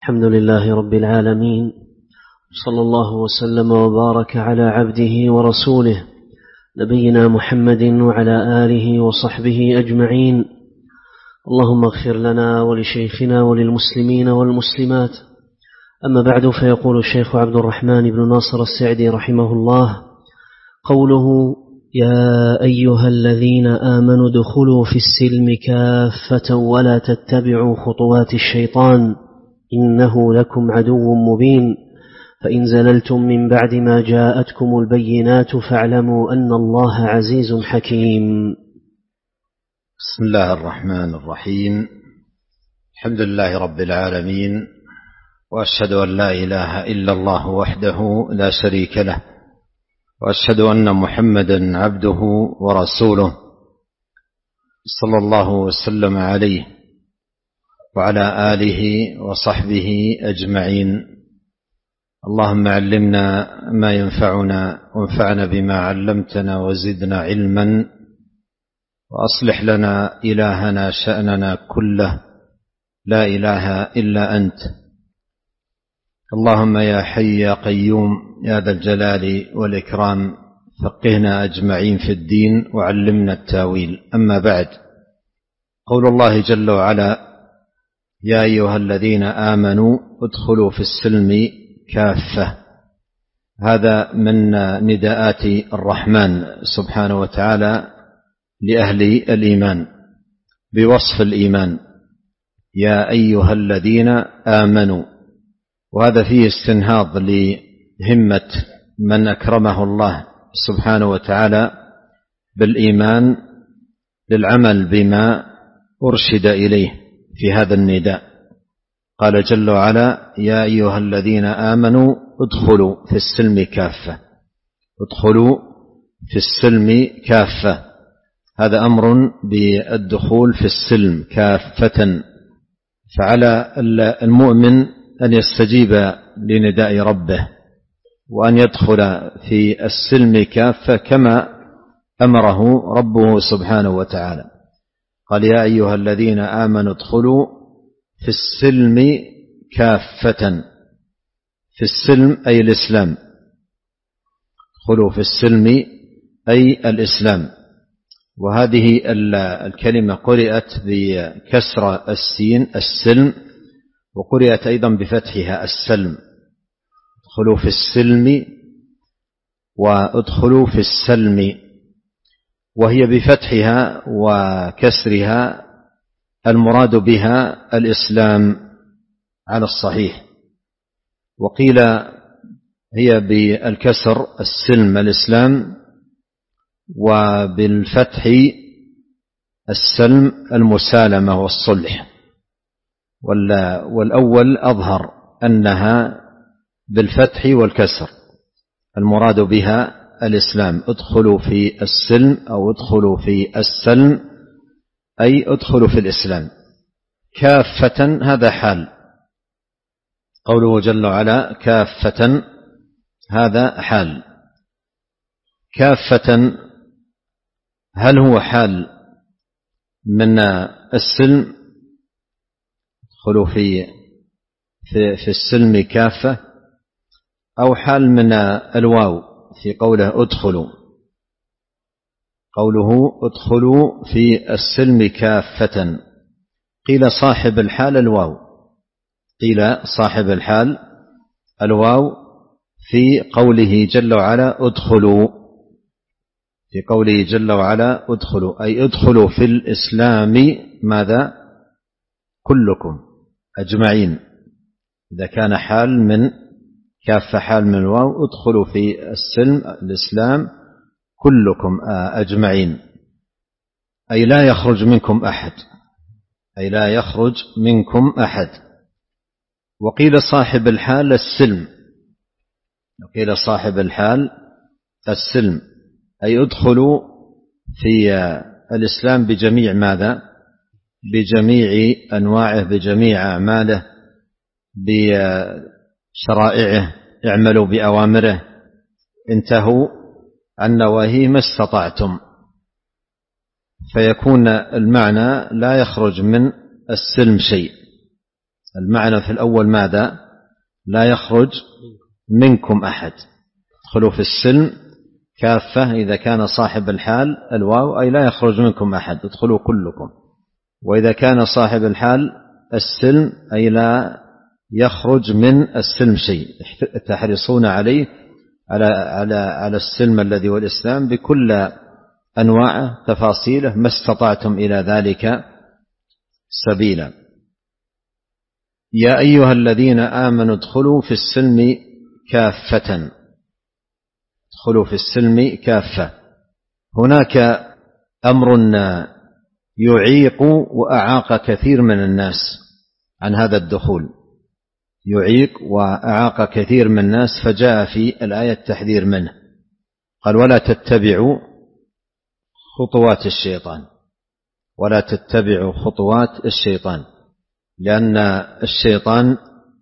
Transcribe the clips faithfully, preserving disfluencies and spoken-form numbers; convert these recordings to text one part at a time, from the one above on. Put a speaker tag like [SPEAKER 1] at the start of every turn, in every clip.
[SPEAKER 1] الحمد لله رب العالمين، صلى الله وسلم وبارك على عبده ورسوله نبينا محمد وعلى آله وصحبه أجمعين. اللهم اغفر لنا ولشيخنا وللمسلمين والمسلمات. أما بعد، فيقول الشيخ عبد الرحمن بن ناصر السعدي رحمه الله: قوله يا أيها الذين آمنوا ادخلوا في السلم كافة ولا تتبعوا خطوات الشيطان إنه لكم عدو مبين، فإن زللتم من بعد ما جاءتكم البينات فاعلموا أن الله عزيز حكيم.
[SPEAKER 2] بسم الله الرحمن الرحيم. الحمد لله رب العالمين، وأشهد أن لا إله إلا الله وحده لا شريك له، وأشهد أن محمدا عبده ورسوله صلى الله وسلم عليه وعلى آله وصحبه أجمعين. اللهم علمنا ما ينفعنا وانفعنا بما علمتنا وزدنا علما، وأصلح لنا إلهنا شأننا كله، لا إله إلا أنت. اللهم يا حي يا قيوم يا ذا الجلال والإكرام، فقهنا أجمعين في الدين وعلمنا التاويل. أما بعد، قول الله جل وعلا: يا أيها الذين آمنوا ادخلوا في السلم كافة. هذا من نداءات الرحمن سبحانه وتعالى لأهل الإيمان بوصف الإيمان: يا أيها الذين آمنوا. وهذا فيه استنهاض لهمة من أكرمه الله سبحانه وتعالى بالإيمان للعمل بما أرشد إليه في هذا النداء. قال جل وعلا: يا أيها الذين آمنوا ادخلوا في السلم كافة. ادخلوا في السلم كافة، هذا أمر بالدخول في السلم كافة. فعلى المؤمن أن يستجيب لنداء ربه وأن يدخل في السلم كافة كما أمره ربه سبحانه وتعالى. قال: يا أيها الذين آمنوا ادخلوا في السلم كافة. في السلم أي الإسلام، ادخلوا في السلم أي الإسلام. وهذه الكلمة قرئت بكسر السين السلم، وقرئت أيضا بفتحها السلم. ادخلوا في السلم وادخلوا في السلم، وهي بفتحها وكسرها المراد بها الإسلام على الصحيح. وقيل هي بالكسر السلم الإسلام، وبالفتح السلم المسالمة والصلح. والأول أظهر أنها بالفتح والكسر، المراد بها الإسلام. ادخلوا في السلم أو ادخلوا في السلم أي ادخلوا في الإسلام كافة. هذا حال. قوله جل وعلا كافة، هذا حال. كافة هل هو حال من السلم؟ ادخلوا في في في السلم كافة، أو حال من الواو في قوله ادخلوا؟ قوله ادخلوا في السلم كافة، قيل صاحب الحال الواو، قيل صاحب الحال الواو في قوله جل وعلا ادخلوا، في قوله جل وعلا ادخلوا أي ادخلوا في الإسلام ماذا؟ كلكم أجمعين. إذا كان حال من كافة حال من الواو، ادخلوا في السلم الإسلام كلكم أجمعين، أي لا يخرج منكم أحد، أي لا يخرج منكم أحد. وقيل صاحب الحال السلم، وقيل صاحب الحال السلم أي ادخلوا في الإسلام بجميع ماذا؟ بجميع أنواعه، بجميع أعماله، بشرائعه. اعملوا بأوامره، انتهوا عن نواهيه ما استطعتم. فيكون المعنى لا يخرج من السلم شيء، المعنى في الأول ماذا؟ لا يخرج منكم أحد. ادخلوا في السلم كافة إذا كان صاحب الحال الواو أي لا يخرج منكم أحد، ادخلوا كلكم. وإذا كان صاحب الحال السلم أي لا يخرج من السلم شيء، تحرصون عليه على على على السلم الذي هو الإسلام بكل أنواعه تفاصيله ما استطعتم إلى ذلك سبيلا. يا أيها الذين آمنوا ادخلوا في السلم كافة، ادخلوا في السلم كافة. هناك أمر يعيق وأعاق كثير من الناس عن هذا الدخول، يعيق وأعاق كثير من الناس، فجاء في الآية التحذير منه. قال ولا تتبعوا خطوات الشيطان، ولا تتبعوا خطوات الشيطان، لأن الشيطان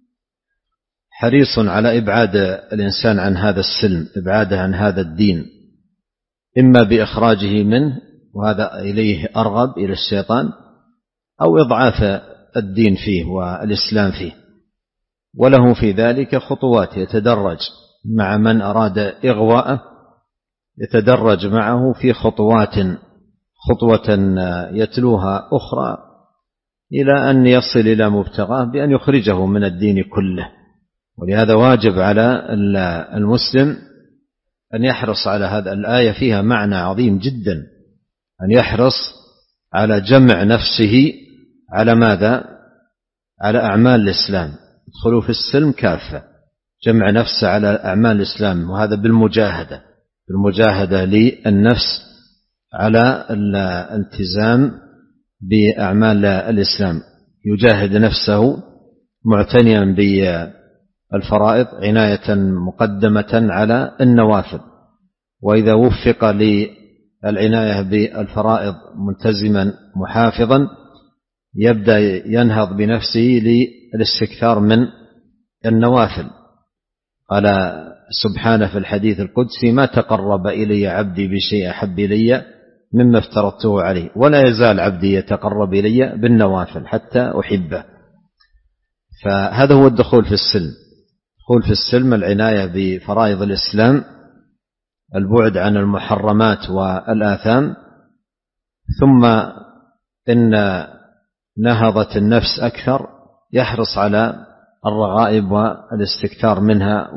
[SPEAKER 2] حريص على إبعاد الإنسان عن هذا السلم، إبعاده عن هذا الدين، إما بإخراجه منه وهذا إليه أرغب إلى الشيطان، أو إضعاف الدين فيه والإسلام فيه. وله في ذلك خطوات، يتدرج مع من أراد إغواءه، يتدرج معه في خطوات، خطوة يتلوها أخرى إلى أن يصل إلى مبتغاه بأن يخرجه من الدين كله. ولهذا واجب على المسلم أن يحرص على هذا. الآية فيها معنى عظيم جدا، أن يحرص على جمع نفسه على ماذا؟ على أعمال الإسلام. ادخلوا في السلم كافة، جمع نفسه على أعمال الإسلام، وهذا بالمجاهدة، بالمجاهدة للنفس على الالتزام بأعمال الإسلام، يجاهد نفسه معتنيا بالفرائض عناية مقدمة على النوافل. وإذا وفق للعناية بالفرائض ملتزما محافظا يبدأ ينهض بنفسه للاستكثار من النوافل. قال سبحانه في الحديث القدسي ما تقرب إلي عبدي بشيء أحب إلي مما افترضته عليه، ولا يزال عبدي يتقرب إلي بالنوافل حتى أحبه. فهذا هو الدخول في السلم. الدخول في السلم العناية بفرائض الإسلام، البعد عن المحرمات والآثام، ثم إن نهضت النفس أكثر يحرص على الرغائب والاستكثار منها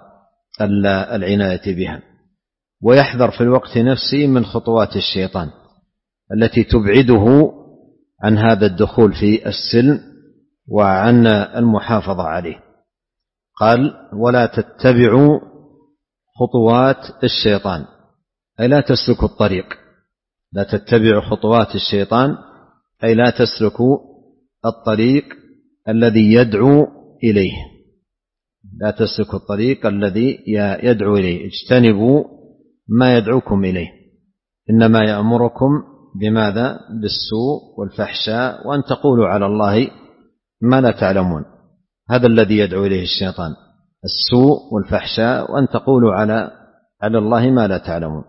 [SPEAKER 2] والعناية بها، ويحذر في الوقت نفسه من خطوات الشيطان التي تبعده عن هذا الدخول في السلم وعن المحافظة عليه. قال ولا تتبعوا خطوات الشيطان، أي لا تسلكوا الطريق. لا تتبعوا خطوات الشيطان أي لا تسلكوا الطريق الذي يدعو إليه، لا تسلكوا الطريق الذي يدعو إليه. اجتنبوا ما يدعوكم إليه، إنما يأمركم بماذا؟ بالسوء والفحشاء وأن تقولوا على الله ما لا تعلمون. هذا الذي يدعو إليه الشيطان، السوء والفحشاء وأن تقولوا على على الله ما لا تعلمون.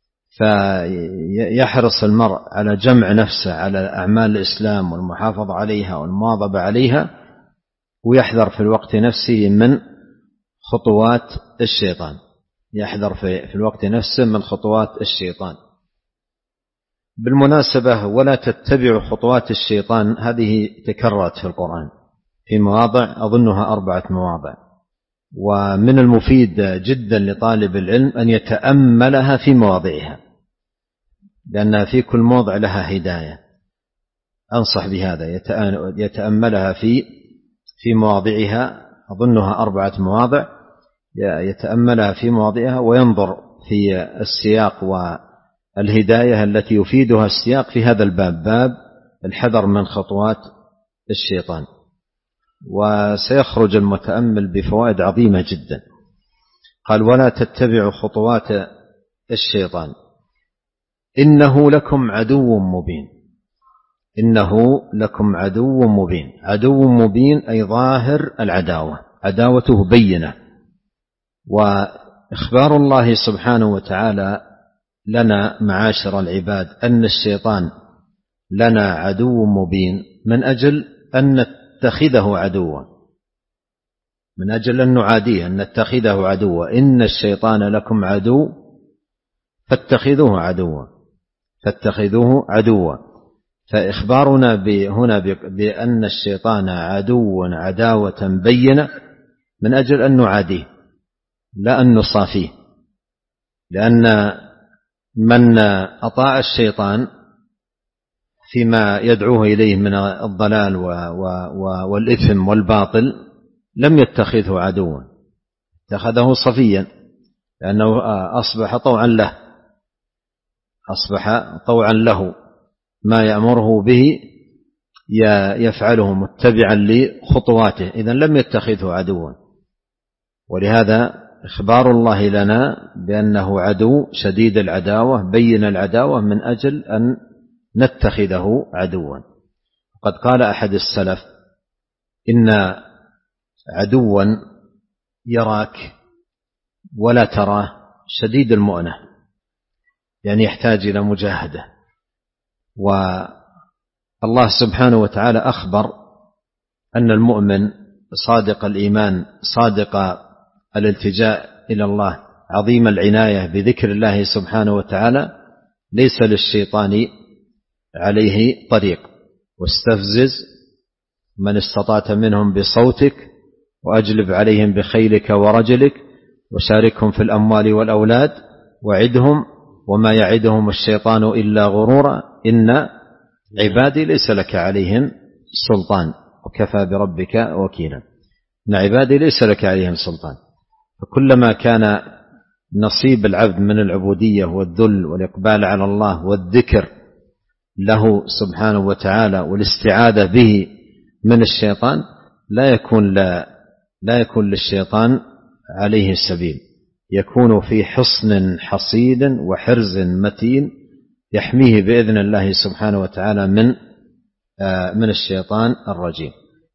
[SPEAKER 2] فيحرص المرء على جمع نفسه على أعمال الإسلام والمحافظة عليها والمواظبة عليها، ويحذر في الوقت نفسه من خطوات الشيطان، يحذر في الوقت نفسه من خطوات الشيطان. بالمناسبة ولا تتبعوا خطوات الشيطان هذه تكررت في القرآن في مواضع، أظنها أربعة مواضع، ومن المفيد جدا لطالب العلم أن يتأملها في مواضعها، لأن في كل موضع لها هداية. أنصح بهذا، يتأملها في في مواضعها، أظنها أربعة مواضع، يتأملها في مواضعها وينظر في السياق والهداية التي يفيدها السياق في هذا الباب، باب الحذر من خطوات الشيطان، وسيخرج المتأمل بفوائد عظيمة جدا. قال ولا تتبعوا خطوات الشيطان إنه لكم عدو مبين. إنه لكم عدو مبين، عدو مبين أي ظاهر العداوة، عداوته بينة. وإخبار الله سبحانه وتعالى لنا معاشر العباد أن الشيطان لنا عدو مبين من أجل أن نتخذه عدوا، من أجل أن نعاديه، أن نتخذه عدوا. إن الشيطان لكم عدو فاتخذوه عدوا، فاتخذوه عدوا. فإخبارنا هنا بأن الشيطان عدو عداوة بينة من أجل أن نعاديه لا أن نصافيه، لأن من أطاع الشيطان فيما يدعوه إليه من الضلال والإثم والباطل لم يتخذه عدوا، اتخذه صفيا، لأنه أصبح طوعا له، أصبح طوعا له، ما يأمره به يفعله متبعا لخطواته، إذن لم يتخذه عدوا. ولهذا إخبار الله لنا بأنه عدو شديد العداوة بين العداوة من أجل أن نتخذه عدوا. قد قال أحد السلف: إن عدوا يراك ولا تراه شديد المؤنة، يعني يحتاج إلى مجاهدة. والله سبحانه وتعالى أخبر أن المؤمن صادق الإيمان صادق الالتجاء إلى الله عظيم العناية بذكر الله سبحانه وتعالى ليس للشيطان عليه طريق. واستفزز من استطعت منهم بصوتك وأجلب عليهم بخيلك ورجلك وشاركهم في الأموال والأولاد وعدهم وما يعدهم الشيطان إلا غرورا إن عبادي ليس لك عليهم سلطان وكفى بربك وكيلا. إن عبادي ليس لك عليهم سلطان. فكلما كان نصيب العبد من العبودية والذل والإقبال على الله والذكر له سبحانه وتعالى والاستعاذة به من الشيطان لا يكون لا, لا يكون للشيطان عليه سبيل، يكون في حصن حصين وحرز متين يحميه بإذن الله سبحانه وتعالى من من الشيطان الرجيم.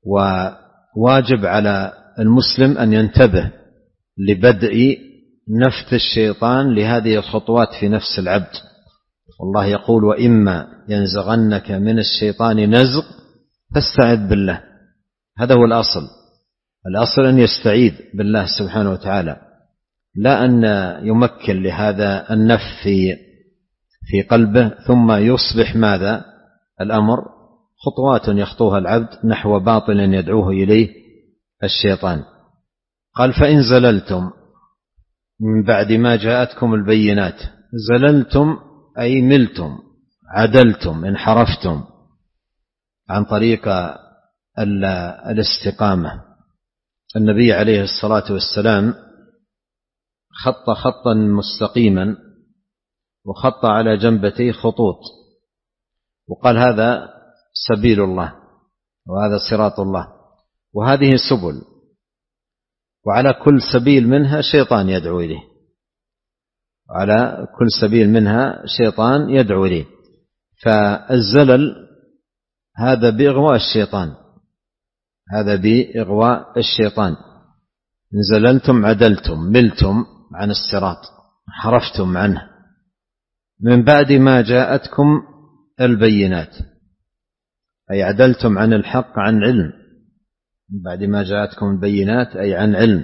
[SPEAKER 2] وواجب على المسلم أن ينتبه لبدء نفث الشيطان لهذه الخطوات في نفس العبد. والله يقول: وإما ينزغنك من الشيطان نزغ فاستعذ بالله. هذا هو الأصل، الأصل أن يستعيذ بالله سبحانه وتعالى، لا أن يمكن لهذا النفث في في قلبه ثم يصبح ماذا الأمر خطوات يخطوها العبد نحو باطل يدعوه إليه الشيطان. قال: فإن زللتم من بعد ما جاءتكم البينات. زللتم أي ملتم، عدلتم، انحرفتم عن طريق الاستقامة. النبي عليه الصلاة والسلام خط خطا مستقيما وخط على جنبتيه خطوط وقال: هذا سبيل الله وهذا صراط الله، وهذه سبل، وعلى كل سبيل منها شيطان يدعو إليه، على كل سبيل منها شيطان يدعو إليه. فالزلل هذا بإغواء الشيطان، هذا بإغواء الشيطان. إن زللتم عدلتم، ملتم عن الصراط، حرفتم عنه من بعد ما جاءتكم البينات، أي عدلتم عن الحق عن علم. من بعد ما جاءتكم البينات أي عن علم،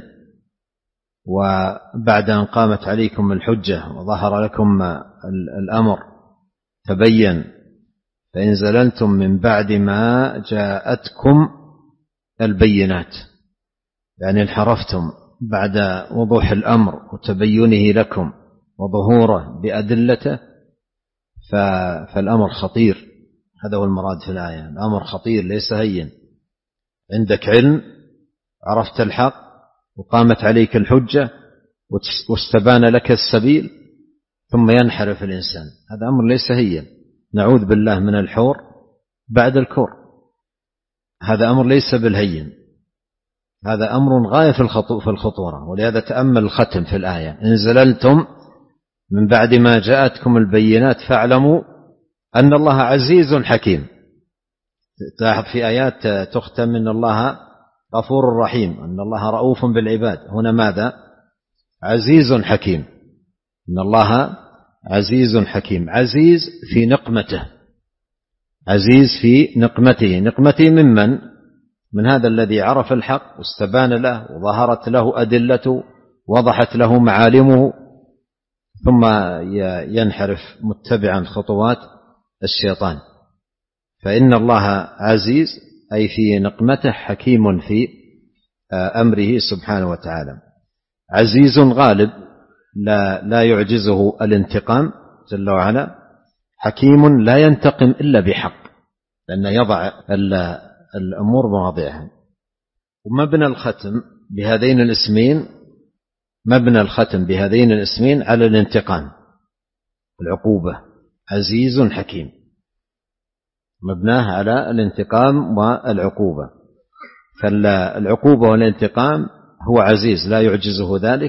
[SPEAKER 2] وبعد أن قامت عليكم الحجة وظهر لكم الأمر تبين. فإن زللتم من بعد ما جاءتكم البينات، يعني انحرفتم بعد وضوح الأمر وتبينه لكم وظهوره بأدلته، فالأمر خطير. هذا هو المراد في الآية، الأمر خطير ليس هين. عندك علم، عرفت الحق وقامت عليك الحجة واستبان لك السبيل، ثم ينحرف الإنسان، هذا أمر ليس هين. نعوذ بالله من الحور بعد الكور، هذا أمر ليس بالهين، هذا أمر غاية في الخطورة. ولهذا تأمل الختم في الآية: إن زللتم من بعد ما جاءتكم البينات فاعلموا أن الله عزيز حكيم. تلاحظ في آيات تختم إن الله غفور رحيم، أن الله رؤوف بالعباد. هنا ماذا؟ عزيز حكيم. إن الله عزيز حكيم، عزيز في نقمته، عزيز في نقمته. نقمته ممن؟ من هذا الذي عرف الحق واستبان له وظهرت له أدلته وضحت له معالمه، ثم ينحرف متبعا خطوات الشيطان. فإن الله عزيز أي في نقمته، حكيم في أمره سبحانه وتعالى. عزيز غالب لا, لا يعجزه الانتقام جل وعلا. حكيم لا ينتقم إلا بحق، لأنه يضع الأمور مواضعها. ومبنى الختم بهذين الاسمين مبنى الختم بهذين الاسمين على الانتقام، العقوبة. عزيز حكيم مبناه على الانتقام والعقوبة، فالعقوبة والانتقام هو عزيز لا يعجزه ذلك،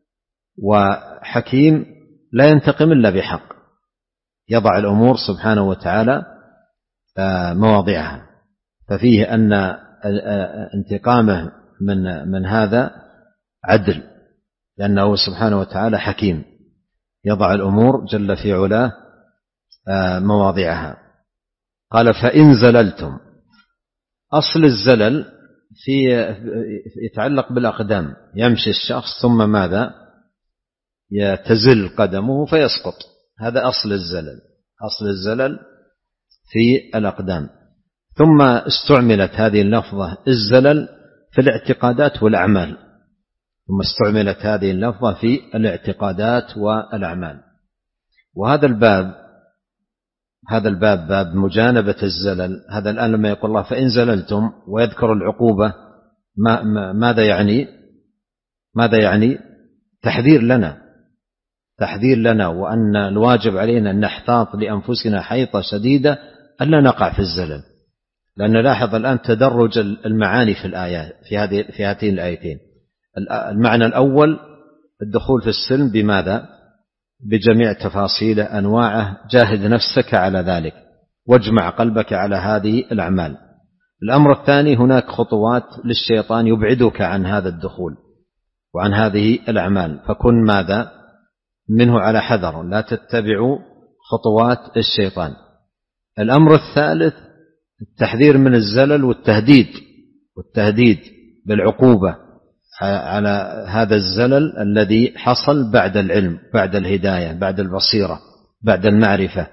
[SPEAKER 2] وحكيم لا ينتقم إلا بحق، يضع الأمور سبحانه وتعالى مواضعها. ففيه أن انتقامه من من هذا عدل، لأنه سبحانه وتعالى حكيم يضع الأمور جل في علاه مواضعها. قال فإن زللتم. أصل الزلل في يتعلق بالأقدام، يمشي الشخص ثم ماذا؟ يتزل قدمه فيسقط، هذا أصل الزلل. أصل الزلل في الأقدام. ثم استعملت هذه اللفظة الزلل في الاعتقادات والأعمال، ثم استعملت هذه اللفظة في الاعتقادات والأعمال. وهذا الباب هذا الباب باب مجانبة الزلل. هذا الآن لما يقول الله فإن زللتم ويذكر العقوبة، ما ماذا يعني؟ ماذا يعني؟ تحذير لنا، تحذير لنا، وأن الواجب علينا أن نحتاط لأنفسنا حيطة شديدة ألا نقع في الزلل. لأن لاحظ الآن تدرج المعاني في الآيات في هذه في هاتين الآيتين. المعنى الأول الدخول في السلم بماذا؟ بجميع تفاصيل أنواعه. جاهد نفسك على ذلك واجمع قلبك على هذه الأعمال. الأمر الثاني هناك خطوات للشيطان يبعدك عن هذا الدخول وعن هذه الأعمال، فكن ماذا؟ منه على حذر، لا تتبعوا خطوات الشيطان. الأمر الثالث التحذير من الزلل والتهديد والتهديد بالعقوبة على هذا الزلل الذي حصل بعد العلم، بعد الهداية، بعد البصيرة، بعد المعرفة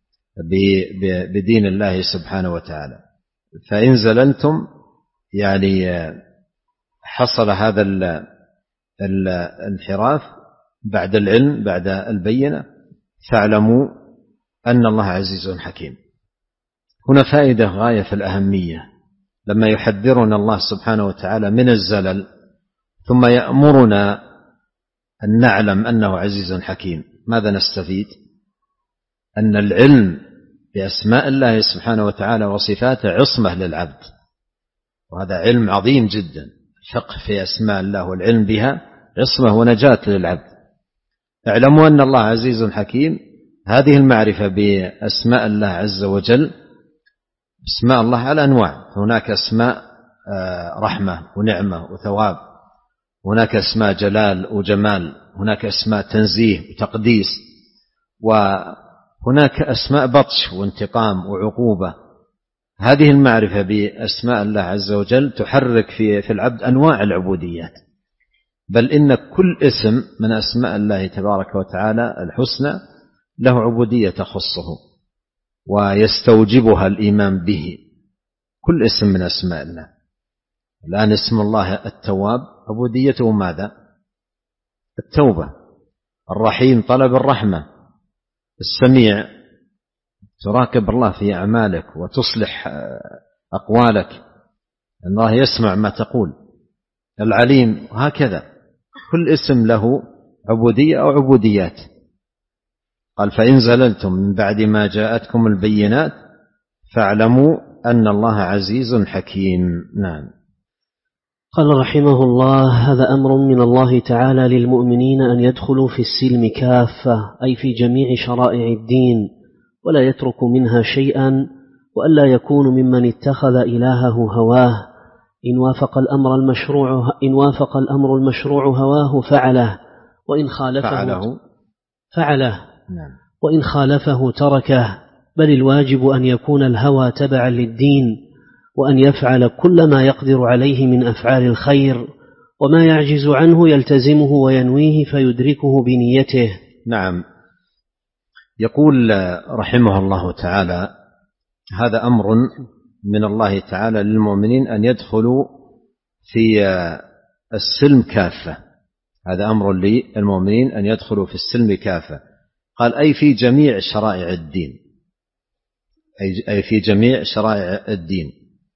[SPEAKER 2] بدين الله سبحانه وتعالى. فإن زللتم يعني حصل هذا الانحراف بعد العلم، بعد البينة، فاعلموا أن الله عزيز حكيم. هنا فائدة غاية في الأهمية، لما يحذرنا الله سبحانه وتعالى من الزلل ثم يأمرنا أن نعلم أنه عزيز حكيم، ماذا نستفيد؟ أن العلم بأسماء الله سبحانه وتعالى وصفاته عصمة للعبد، وهذا علم عظيم جدا. الفقه في أسماء الله والعلم بها عصمة ونجاة للعبد. اعلموا أن الله عزيز حكيم، هذه المعرفة بأسماء الله عز وجل. اسماء الله على أنواع، هناك اسماء رحمة ونعمة وثواب، هناك اسماء جلال وجمال، هناك اسماء تنزيه وتقديس، وهناك اسماء بطش وانتقام وعقوبة. هذه المعرفة بأسماء الله عز وجل تحرك في في العبد أنواع العبوديات، بل إن كل اسم من أسماء الله تبارك وتعالى الحسنى له عبودية تخصه ويستوجبها الإيمان به. كل اسم من أسماء الله. الآن اسم الله التواب عبوديته ماذا؟ التوبة. الرحيم طلب الرحمة. السميع تراقب الله في أعمالك وتصلح أقوالك، الله يسمع ما تقول. العليم، هكذا كل اسم له عبودية أو عبوديات. قال فإن زللتم من بعد ما جاءتكم البينات فاعلموا أن الله عزيز حكيم. نعم.
[SPEAKER 1] قال رحمه الله: هذا أمر من الله تعالى للمؤمنين أن يدخلوا في السلم كافة، أي في جميع شرائع الدين، ولا يتركوا منها شيئا، وألا يكونوا ممن اتخذ إلهه هواه. إن وافق الأمر المشروع إن وافق الأمر المشروع هواه فعله، وإن خالفه
[SPEAKER 2] فعله,
[SPEAKER 1] فعله
[SPEAKER 2] نعم.
[SPEAKER 1] وإن خالفه تركه. بل الواجب أن يكون الهوى تبعا للدين، وأن يفعل كل ما يقدر عليه من أفعال الخير، وما يعجز عنه يلتزمه وينويه فيدركه بنيته.
[SPEAKER 2] نعم. يقول رحمه الله تعالى: هذا أمر من الله تعالى للمؤمنين أن يدخلوا في السلم كافة. هذا أمر للمؤمنين أن يدخلوا في السلم كافة. قال: أي في جميع شرائع الدين، أي في جميع شرائع الدين.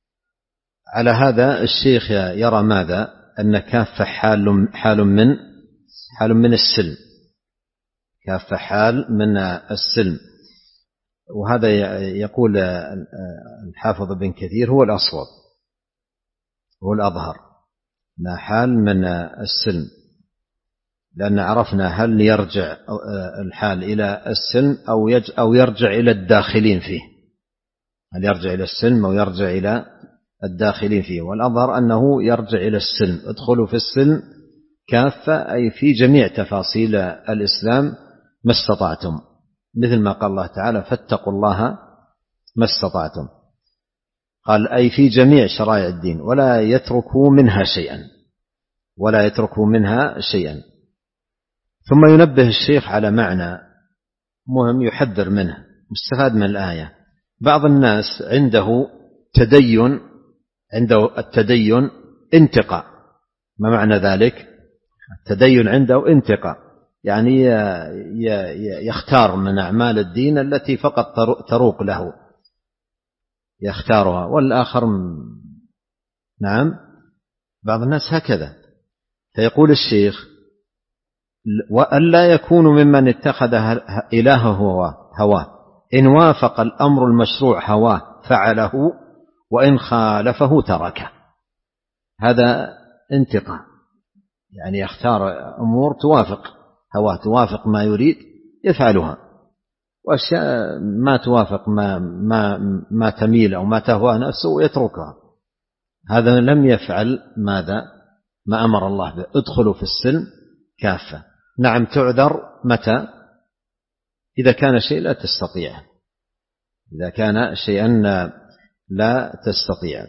[SPEAKER 2] على هذا الشيخ يرى ماذا؟ أن كافة حال حال من حال من السلم، كافة حال من السلم. وهذا يقول الحافظ ابن كثير هو الأصوب، هو الأظهر، أنها حال من السلم، لأن عرفنا هل يرجع الحال إلى السلم أو أو يرجع إلى الداخلين فيه، هل يرجع إلى السلم أو يرجع إلى الداخلين فيه. والأظهر أنه يرجع إلى السلم. ادخلوا في السلم كافة، أي في جميع تفاصيل الإسلام ما استطعتم، مثل ما قال الله تعالى: فاتقوا الله ما استطعتم. قال: أي في جميع شرائع الدين، ولا يتركوا منها شيئا، ولا يتركوا منها شيئا. ثم ينبه الشيخ على معنى مهم يحذر منه مستفاد من الآية. بعض الناس عنده تدين، عنده التدين انتقاء. ما معنى ذلك؟ التدين عنده انتقاء، يعني يختار من أعمال الدين التي فقط تروق له، يختارها، والآخر نعم بعض الناس هكذا. فيقول الشيخ: وألا يكون ممن اتخذ إلهه هواه، إن وافق الأمر المشروع هواه فعله، وإن خالفه تركه. هذا انتقاء، يعني يختار أمور توافق هواه، توافق ما يريد يفعلها، وأشياء ما توافق ما, ما, ما تميل أو ما تهوى نفسه يتركها. هذا لم يفعل ماذا؟ ما أمر الله به. ادخلوا في السلم كافة. نعم، تعذر متى؟ إذا كان شيء لا تستطيع، إذا كان شيئا لا تستطيع.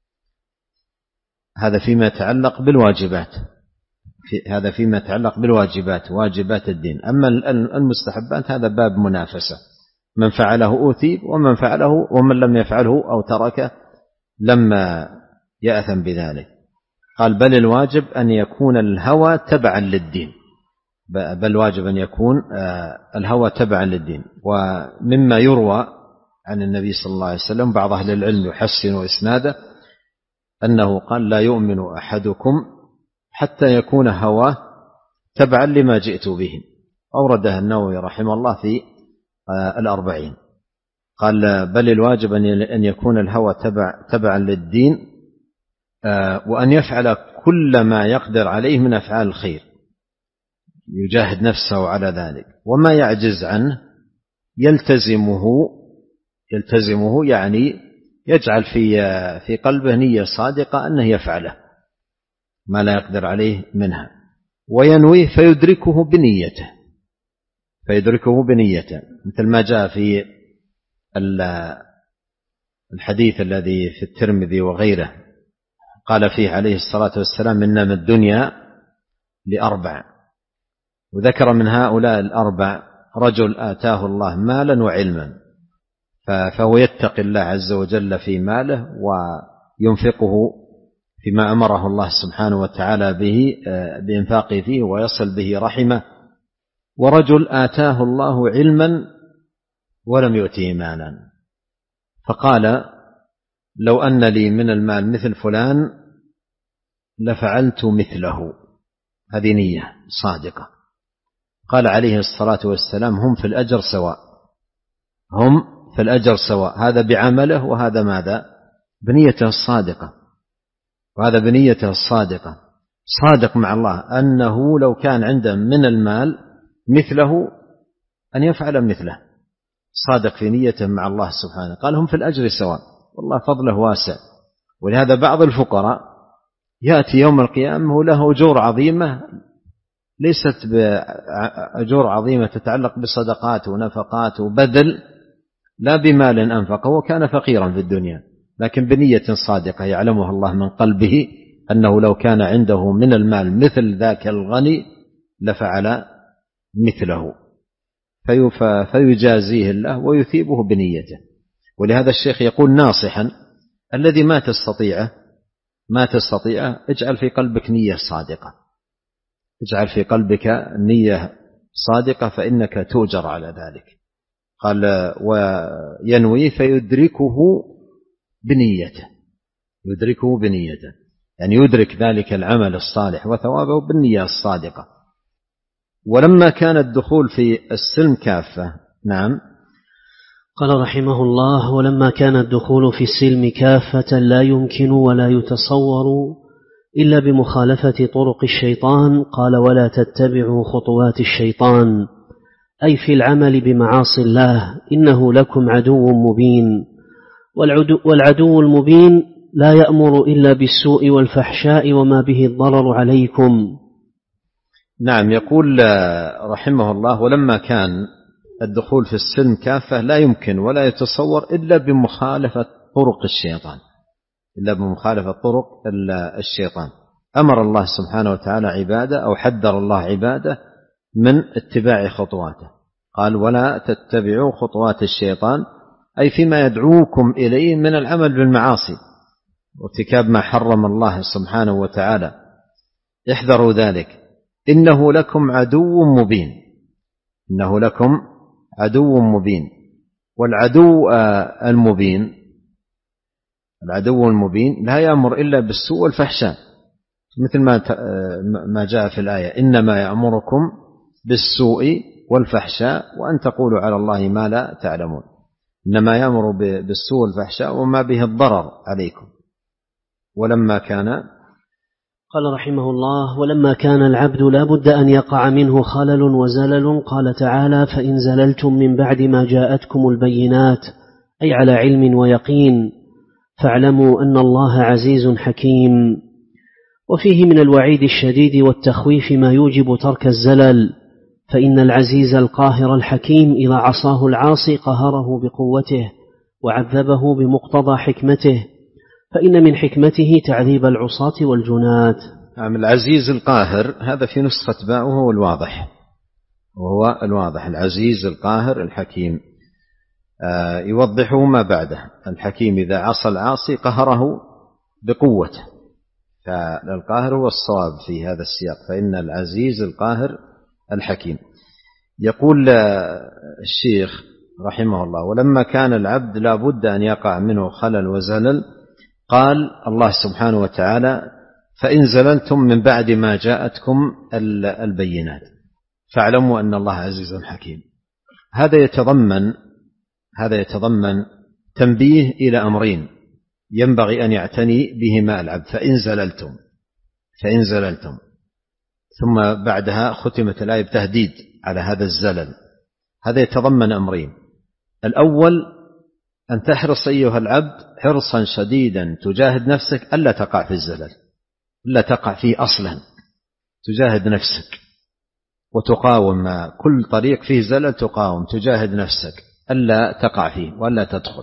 [SPEAKER 2] هذا فيما يتعلق بالواجبات، في هذا فيما يتعلق بالواجبات، واجبات الدين. أما المستحبات هذا باب منافسة، من فعله أثيب، ومن فعله ومن لم يفعله أو تركه لم يأثم بذلك. قال: بل الواجب أن يكون الهوى تبعا للدين، بل واجب أن يكون الهوى تبعا للدين. ومما يروى عن النبي صلى الله عليه وسلم، بعض أهل العلم يحسن إسناده، أنه قال: لا يؤمن أحدكم حتى يكون هواه تبعا لما جئت به. أورده النووي رحمه الله في الأربعين. قال: بل الواجب أن يكون الهوى تبع تبعا للدين، وأن يفعل كل ما يقدر عليه من أفعال الخير، يجاهد نفسه على ذلك، وما يعجز عنه يلتزمه يلتزمه يعني يجعل في في قلبه نية صادقة أنه يفعله ما لا يقدر عليه منها، وينويه فيدركه بنيته فيدركه بنيته مثل ما جاء في الحديث الذي في الترمذي وغيره، قال فيه عليه الصلاة والسلام: إنما الدنيا لأربع. وذكر من هؤلاء الأربع: رجل آتاه الله مالا وعلما، فهو يتقي الله عز وجل في ماله وينفقه فيما أمره الله سبحانه وتعالى به بإنفاقه فيه ويصل به رحمه. ورجل آتاه الله علما ولم يؤته مالا، فقال: لو أن لي من المال مثل فلان لفعلت مثله. هذه نية صادقة. قال عليه الصلاة والسلام: هم في الأجر سواء، هم في الأجر سواء. هذا بعمله، وهذا ماذا؟ بنيته الصادقة، وهذا بنيته الصادقة، صادق مع الله أنه لو كان عنده من المال مثله أن يفعل مثله، صادق في نيته مع الله سبحانه. قال: هم في الأجر سواء، والله فضله واسع. ولهذا بعض الفقراء يأتي يوم القيامة وله أجور عظيمة، ليست بأجور عظيمة تتعلق بصدقات ونفقات وبذل، لا بمال أنفقه وكان فقيرا في الدنيا، لكن بنية صادقة يعلمها الله من قلبه أنه لو كان عنده من المال مثل ذاك الغني لفعل مثله، فيجازيه الله ويثيبه بنيته. ولهذا الشيخ يقول ناصحا: الذي ما تستطيعه ما تستطيعه اجعل في قلبك نية صادقة، اجعل في قلبك نية صادقة فإنك تؤجر على ذلك. قال: وينوي فيدركه بنيته، يدركه بنيته، يعني يدرك ذلك العمل الصالح وثوابه بالنية الصادقة. ولما كان الدخول في السلم كافة. نعم.
[SPEAKER 1] قال رحمه الله: ولما كان الدخول في السلم كافة لا يمكن ولا يتصور إلا بمخالفة طرق الشيطان، قال: ولا تتبعوا خطوات الشيطان، أي في العمل بمعاصي الله، إنه لكم عدو مبين. والعدو, والعدو المبين لا يأمر إلا بالسوء والفحشاء وما به الضرر عليكم.
[SPEAKER 2] نعم. يقول رحمه الله: ولما كان الدخول في السلم كافة لا يمكن ولا يتصور إلا بمخالفة طرق الشيطان، إلا بمخالفة طرق الشيطان. أمر الله سبحانه وتعالى عباده أو حذر الله عباده من اتباع خطواته، قال: ولا تتبعوا خطوات الشيطان، أي فيما يدعوكم إليه من العمل بالمعاصي وارتكاب ما حرم الله سبحانه وتعالى، احذروا ذلك، إنه لكم عدو مبين، إنه لكم عدو مبين. والعدو المبين العدو المبين لا يأمر إلا بالسوء والفحشاء، مثل ما ما جاء في الآية: إنما يأمركم بالسوء والفحشاء وأن تقولوا على الله ما لا تعلمون. إنما يأمر بالسوء والفحشاء وما به الضرر عليكم. ولما كان
[SPEAKER 1] قال رحمه الله: ولما كان العبد لا بد أن يقع منه خلل وزلل، قال تعالى: فإن زللتم من بعد ما جاءتكم البينات، أي على علم ويقين، فاعلموا أن الله عزيز حكيم. وفيه من الوعيد الشديد والتخويف ما يوجب ترك الزلل، فإن العزيز القاهر الحكيم إذا عصاه العاصي قهره بقوته وعذبه بمقتضى حكمته، فإن من حكمته تعذيب العصاة والجنات.
[SPEAKER 2] نعم. العزيز القاهر هذا في نسخة باء وهو الواضح، وهو الواضح العزيز القاهر الحكيم. آه يوضحه ما بعده: الحكيم إذا عصى العاصي قهره بقوته، فالقاهر هو الصواب في هذا السياق، فإن العزيز القاهر الحكيم. يقول الشيخ رحمه الله: ولما كان العبد لا بد أن يقع منه خلل وزلل، قال الله سبحانه وتعالى: فإن زللتم من بعد ما جاءتكم البينات فاعلموا أن الله عزيز حكيم. هذا يتضمن هذا يتضمن تنبيه إلى أمرين ينبغي أن يعتني بهما العبد. فإن زللتم فإن زللتم ثم بعدها ختمت الآية بتهديد على هذا الزلل. هذا يتضمن أمرين: الأول أن تحرص أيها العبد حرصا شديدا تجاهد نفسك ألا تقع في الزلل، ألا تقع فيه أصلا، تجاهد نفسك وتقاوم كل طريق فيه زلل، تقاوم تجاهد نفسك ألا تقع فيه وألا تدخل،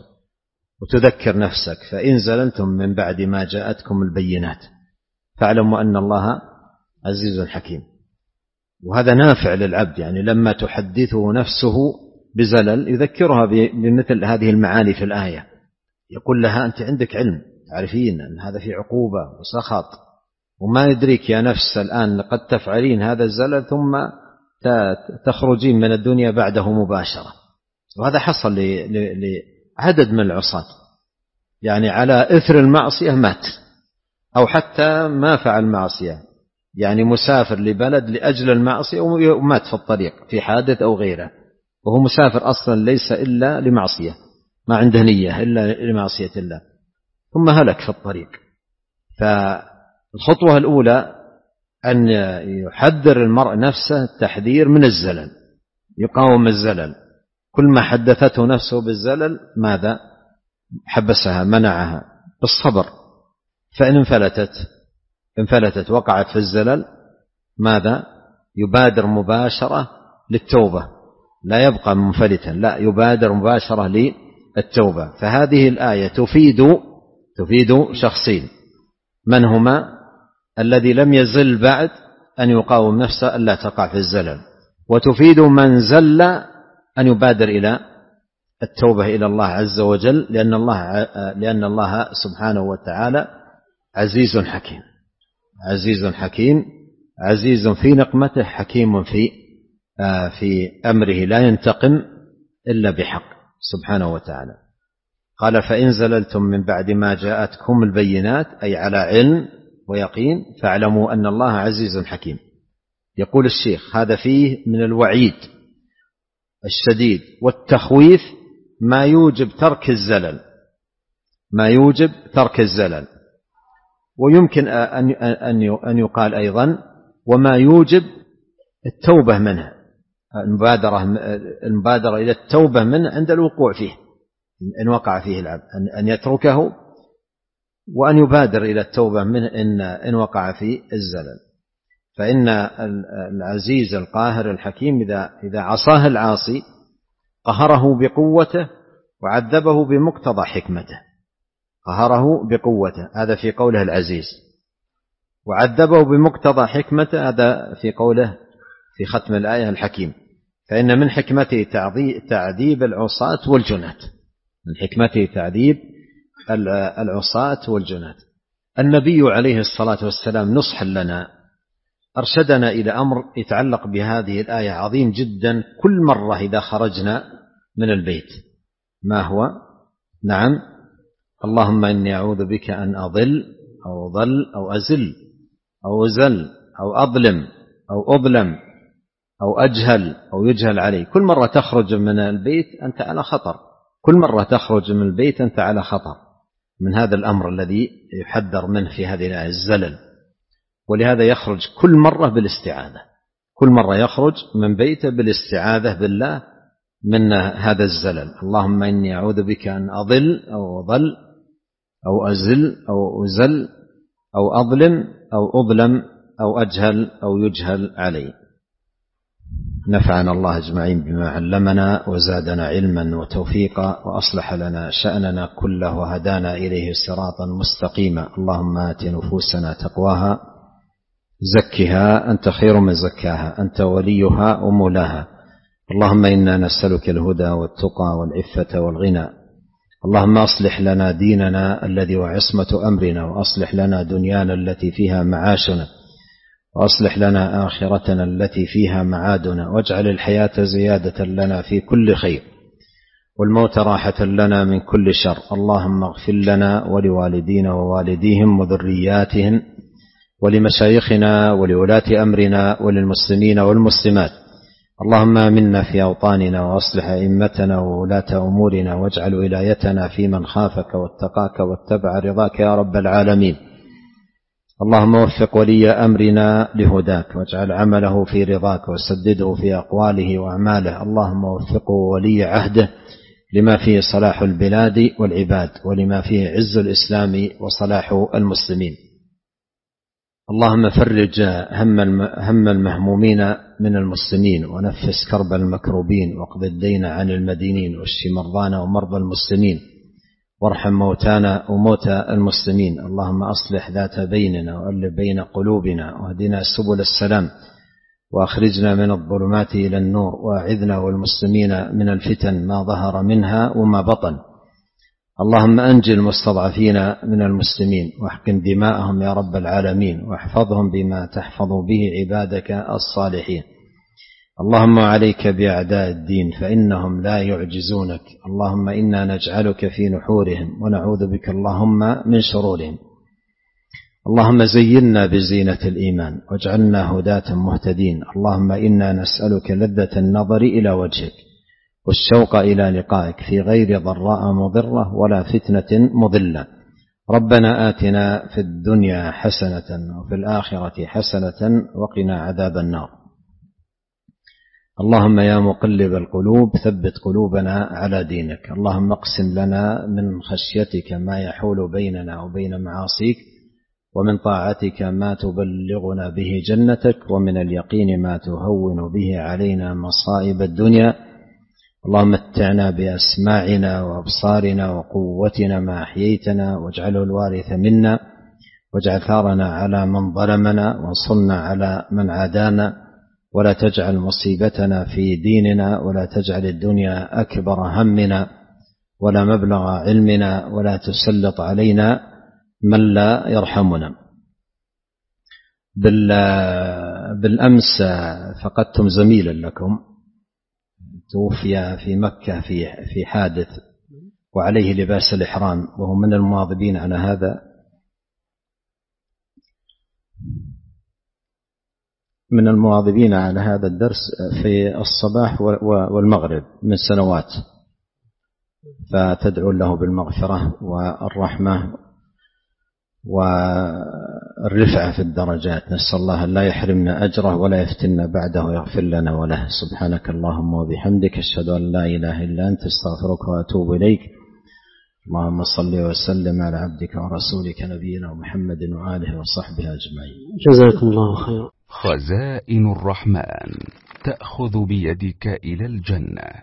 [SPEAKER 2] وتذكر نفسك: فإن زللتم من بعد ما جاءتكم البينات فاعلموا أن الله عزيز حكيم. وهذا نافع للعبد، يعني لما تحدثه نفسه بزلل يذكرها بمثل هذه المعاني في الآية، يقول لها: أنت عندك علم، تعرفين أن هذا في عقوبة وسخط، وما يدريك يا نفس الآن قد تفعلين هذا الزلل ثم تخرجين من الدنيا بعده مباشرة. وهذا حصل لعدد من العصاة، يعني على إثر المعصية مات، أو حتى ما فعل معصية، يعني مسافر لبلد لأجل المعصية ومات في الطريق في حادث أو غيره، وهو مسافر أصلا ليس إلا لمعصية، ما عنده نية إلا لمعصية الله، ثم هلك في الطريق. فالخطوة الأولى أن يحذر المرء نفسه التحذير من الزلل، يقاوم الزلل، كل ما حدثته نفسه بالزلل ماذا؟ حبسها، منعها بالصبر. فإن انفلتت انفلتت وقعت في الزلل ماذا؟ يبادر مباشرة للتوبة، لا يبقى منفلتا، لا يبادر مباشرة للتوبة. فهذه الآية تفيد تفيد شخصين. من هما؟ الذي لم يزل بعد أن يقاوم نفسه ألا تقع في الزلل، وتفيد من زل أن يبادر إلى التوبة إلى الله عز وجل، لأن الله, لأن الله سبحانه وتعالى عزيز حكيم، عزيز حكيم، عزيز في نقمته، حكيم في في أمره، لا ينتقم إلا بحق سبحانه وتعالى. قال فإن زللتم من بعد ما جاءتكم البينات، أي على علم ويقين، فاعلموا أن الله عزيز حكيم. يقول الشيخ هذا فيه من الوعيد الشديد والتخويف ما يوجب ترك الزلل، ما يوجب ترك الزلل، ويمكن أن يقال أيضا وما يوجب التوبة منه، المبادرة, المبادرة إلى التوبة منه عند الوقوع فيه، إن وقع فيه العبد أن يتركه، وأن يبادر إلى التوبة منه إن, إن وقع فيه الزلل. فإن العزيز القاهر الحكيم إذا, إذا عصاه العاصي قهره بقوته وعذبه بمقتضى حكمته، قهره بقوته هذا في قوله العزيز، وعذبه بمقتضى حكمته هذا في قوله في ختم الآية الحكيم. فإن من حكمته تعذيب العصاة والجنات، من حكمته تعذيب العصاة والجنات. النبي عليه الصلاة والسلام نصحا لنا أرشدنا إلى أمر يتعلق بهذه الآية عظيم جدا كل مرة إذا خرجنا من البيت. ما هو؟ نعم، اللهم إني أعوذ بك أن أضل أو ضل أو أزل أو أزل أو أظلم أو أظلم أو أجهل أو يجهل علي. كل مرة تخرج من البيت أنت على خطر، كل مرة تخرج من البيت أنت على خطر من هذا الأمر الذي يحذر منه في هذه الآية، الزلل. ولهذا يخرج كل مرة بالاستعاذة، كل مرة يخرج من بيته بالاستعاذة بالله من هذا الزلل. اللهم إني أعوذ بك أن أضل أو أضل أو أزل أو أزل أو أظلم أو أظلم أو أجهل أو يجهل علي. نفعنا الله أجمعين بما علمنا وزادنا علما وتوفيقا وأصلح لنا شأننا كله وهدانا إليه صراطا مستقيما. اللهم آت نفوسنا تقواها زكها أنت خير من زكاها أنت وليها ومولاها. اللهم إنا نسألك الهدى والتقى والعفة والغنى. اللهم أصلح لنا ديننا الذي وعصمة أمرنا، وأصلح لنا دنيانا التي فيها معاشنا، وأصلح لنا آخرتنا التي فيها معادنا، واجعل الحياة زيادة لنا في كل خير والموت راحة لنا من كل شر. اللهم اغفر لنا ولوالدينا ووالديهم وذرياتهم ولمشايخنا ولولاة أمرنا وللمسلمين والمسلمات. اللهم آمنا في أوطاننا وأصلح أئمتنا وولاة أمورنا، واجعل ولايتنا في من خافك واتقاك واتبع رضاك يا رب العالمين. اللهم وفق ولي أمرنا لهداك، واجعل عمله في رضاك، وسدده في أقواله وأعماله. اللهم وفقه ولي عهده لما فيه صلاح البلاد والعباد، ولما فيه عز الإسلام وصلاح المسلمين. اللهم فرج هم المهمومين من المسلمين، ونفس كرب المكروبين، واقض الدين عن المدينين، واشف مرضانا ومرضى المسلمين، وارحم موتانا وموتى المسلمين. اللهم أصلح ذات بيننا وألف بين قلوبنا، واهدنا سبل السلام، وأخرجنا من الظلمات إلى النور، وأعذنا والمسلمين من الفتن ما ظهر منها وما بطن. اللهم أنجي المستضعفين من المسلمين، واحقن دماءهم يا رب العالمين، واحفظهم بما تحفظ به عبادك الصالحين. اللهم عليك بأعداء الدين فإنهم لا يعجزونك. اللهم إنا نجعلك في نحورهم ونعوذ بك اللهم من شرورهم. اللهم زينا بزينة الإيمان واجعلنا هداة مهتدين. اللهم إنا نسألك لذة النظر إلى وجهك والشوق إلى لقائك في غير ضراء مضرة ولا فتنة مضلة. ربنا آتنا في الدنيا حسنة وفي الآخرة حسنة وقنا عذاب النار. اللهم يا مقلب القلوب ثبت قلوبنا على دينك. اللهم اقسم لنا من خشيتك ما يحول بيننا وبين معاصيك، ومن طاعتك ما تبلغنا به جنتك، ومن اليقين ما تهون به علينا مصائب الدنيا، اللهم متعنا بأسماعنا وأبصارنا وقوتنا ما أحييتنا، واجعله الوارث منا، واجعل ثارنا على من ظلمنا، وانصرنا على من عادانا، ولا تجعل مصيبتنا في ديننا، ولا تجعل الدنيا أكبر همنا ولا مبلغ علمنا، ولا تسلط علينا من لا يرحمنا. بالأمس فقدتم زميلا لكم توفي في مكة في في حادث وعليه لباس الإحرام، وهو من المواظبين على هذا من المواظبين على هذا الدرس في الصباح والمغرب من سنوات، فتدعو له بالمغفرة والرحمة والرفعة في الدرجات. نسأل الله لا يحرمنا أجره ولا يفتنا بعده ويغفر لنا وله. سبحانك اللهم وبحمدك، أشهد أن لا إله إلا أنت، استغفرك وأتوب إليك. اللهم صل وسلم على عبدك ورسولك نبينا محمد وآله وصحبه أجمعين.
[SPEAKER 1] جزاكم الله خيرا.
[SPEAKER 3] خزائن الرحمن تأخذ بيدك إلى الجنة.